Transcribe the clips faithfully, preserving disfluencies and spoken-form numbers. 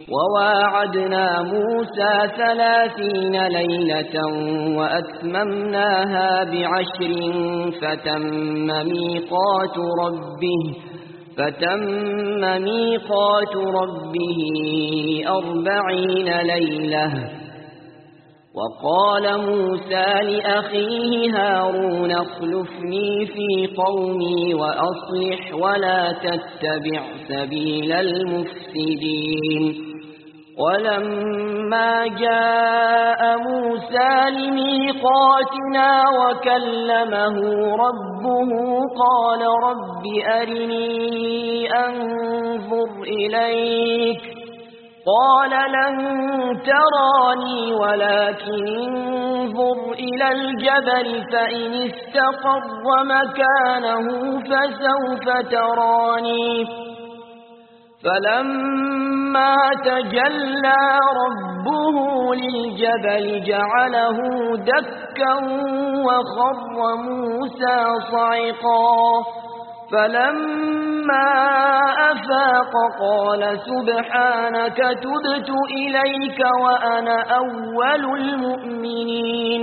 وواعدنا موسى ثلاثين ليلة وأتممناها بعشر فتم ميقات ربه فتم ميقات ربه أربعين ليلة. وقال موسى لأخيه هارون اخلفني في قومي وأصلح ولا تتبع سبيل المفسدين. ولما جاء موسى لميقاتنا وكلمه ربه قال رب أرني أنظر إليك قال لن تراني ولكن انظر إلى الجبل فإن استقر مكانه فسوف تراني. فلما تجلى ربه للجبل جعله دكا وخر موسى صعقا. فلما أفاق قال سبحانك تبت إليك وأنا أول المؤمنين.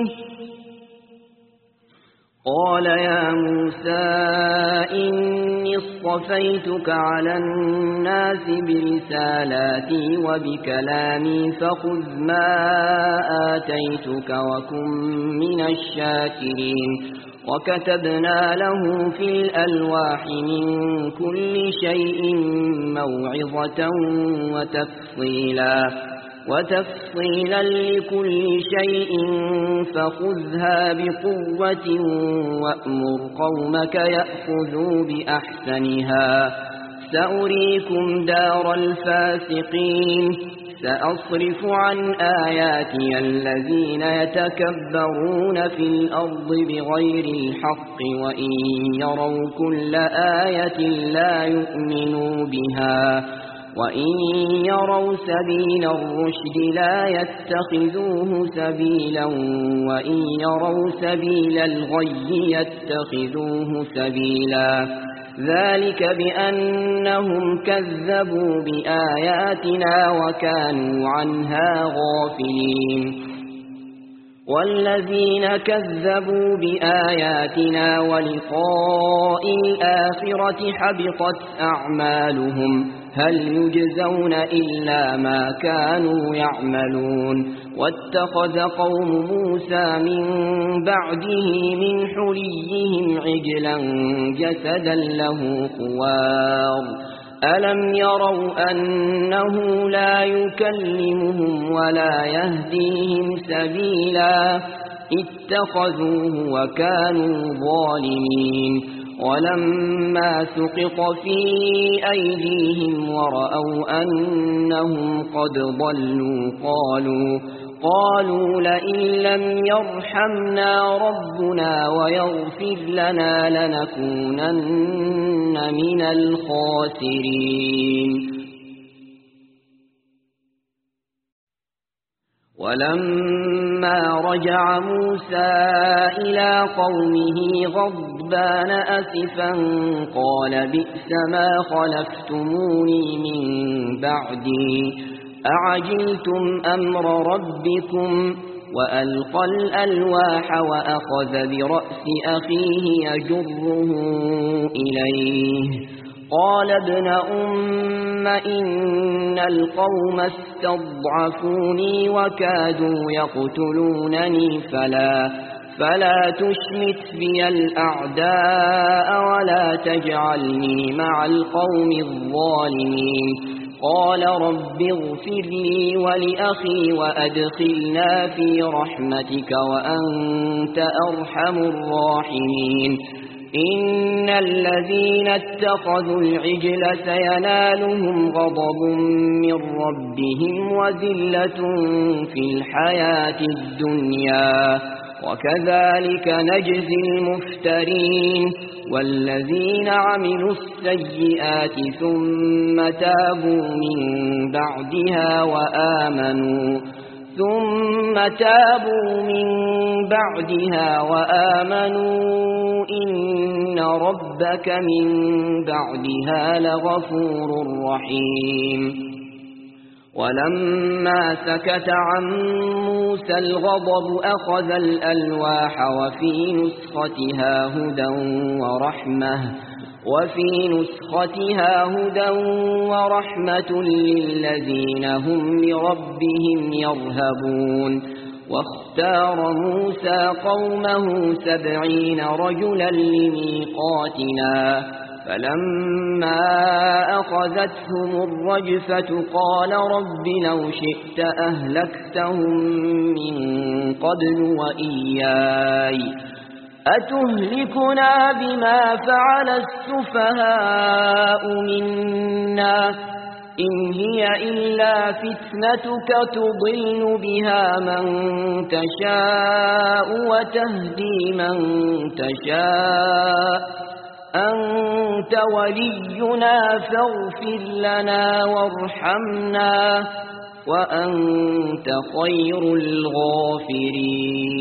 قال يا موسى إني اصطفيتك على الناس برسالاتي وبكلامي فخذ ما آتيتك وكن من الشاكرين. وكتبنا له في الألواح من كل شيء موعظة وتفصيلا وتفصيلا لكل شيء فخذها بقوة وأمر قومك يأخذوا بأحسنها سأريكم دار الفاسقين. سأصرف عن آياتي الذين يتكبرون في الأرض بغير الحق وإن يروا كل آية لا يؤمنوا بها وإن يروا سبيل الرشد لا يتخذوه سبيلا وإن يروا سبيل الغي يتخذوه سبيلا. ذلك بأنهم كذبوا بآياتنا وكانوا عنها غافلين. والذين كذبوا بآياتنا ولقاء الآخرة حبطت أعمالهم هل يجزون إلا ما كانوا يعملون. واتخذ قوم موسى من بعده من حليهم عجلا جسدا له خوار ألم يروا أنه لا يكلمهم ولا يهديهم سبيلا اتخذوه وكانوا ظالمين. ولما سقط في أيديهم ورأوا أنهم قد ضلوا قالوا قالوا لئن لم يرحمنا ربنا ويغفر لنا لنكونن من الخاسرين. ولما رجع موسى إلى قومه غضبان أسفا قال بئس ما خلفتموني من بعدي أعجلتم أمر ربكم. وألقى الألواح وأخذ برأس أخيه يجره إليه قال ابن أم إن القوم استضعفوني وكادوا يقتلونني فلا فلا تشمت بي الأعداء ولا تجعلني مع القوم الظالمين. قال رب اغفر لي ولأخي وأدخلنا في رحمتك وأنت أرحم الراحمين. إن الذين اتخذوا العجل سينالهم غضب من ربهم وذلة في الحياة الدنيا وكذلك نجزي المفترين. والذين عملوا السيئات ثم تابوا من بعدها وآمنوا ثم تابوا من بعدها وآمنوا إن ربك من بعدها لغفور رحيم. ولما سكت عن موسى الغضب أخذ الألواح وفي نسختها هدى ورحمة وفي نسختها هدى ورحمة للذين هم لربهم يرهبون. واختار موسى قومه سبعين رجلا لميقاتنا فلما أخذتهم الرجفة قال رب لو شئت أهلكتهم من قبل وإياي أتهلكنا بما فعل السفهاء منا إن هي إلا فتنتك تضل بها من تشاء وتهدي من تشاء أنت ولينا فاغفر لنا وارحمنا وأنت خير الغافرين.